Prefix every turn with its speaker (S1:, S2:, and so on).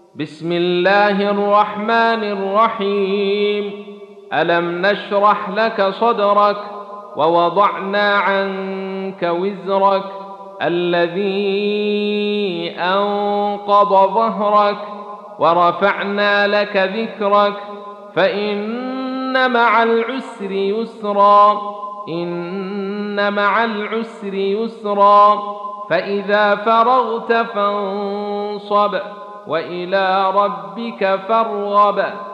S1: بسم الله الرحمن الرحيم. ألم نشرح لك صدرك ووضعنا عنك وزرك الذي أنقض ظهرك ورفعنا لك ذكرك فإن مع العسر يسرا إن مع العسر يسرا فإذا فرغت فانصب وإلى ربك فارغب.